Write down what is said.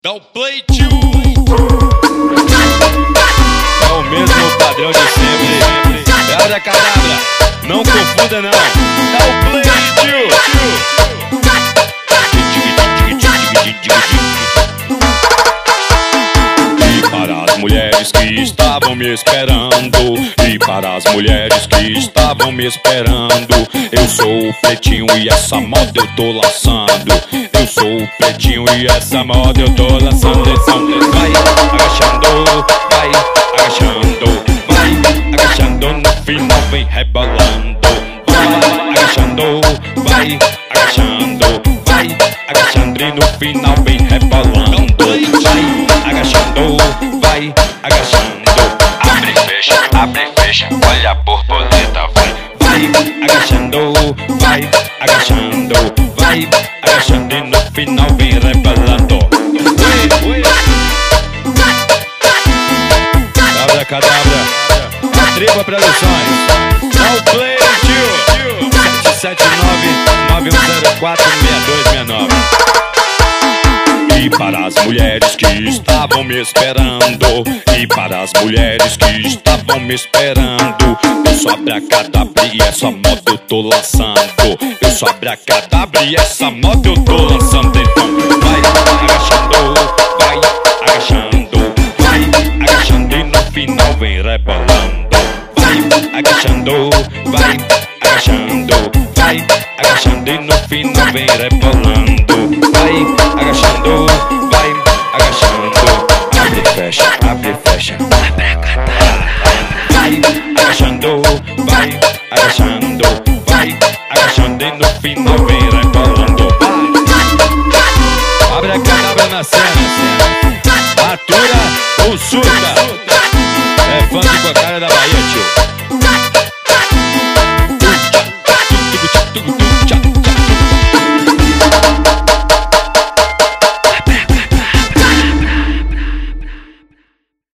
Dá o play, tio. É o mesmo padrão de sempre. Abracadabra, não confunda não. Dá o play, tio. E para as mulheres que estavam me esperando, e para as mulheres que estavam me esperando, eu sou o pretinho e essa moda eu tô lançando. Eu sou o pretinho e essa moda eu tô lançando. Vai agachando, vai agachando, vai agachando, no final vem rebolando. Vai agachando, vai agachando, vai agachando e no final vem rebolando. Vai agachando, vai agachando, abre e fecha, olha a borboleta, vai agachando, vai agachando, vai agachando e no final vem rebolando. Abracadabra, Tribo Produções, dá o play, tio. 779-9104-6269. E para as mulheres que estavam me esperando, e para as mulheres que estavam me esperando, eu sou abracadabra e essa moda eu tô lançando. Eu sou abracadabra e essa moda eu tô lançando. Então vai agachando, vai agachando, vai agachando e no final vem rebolando. Vai agachando, vai agachando, vai agachando e no final vem rebolando. Vai agachando, vai agachando, abre e fecha, vai agachando, vai agachando, vai agachando e no final vem rebolando. Abracadabra na cena, atura ou surta, é funk com a cara da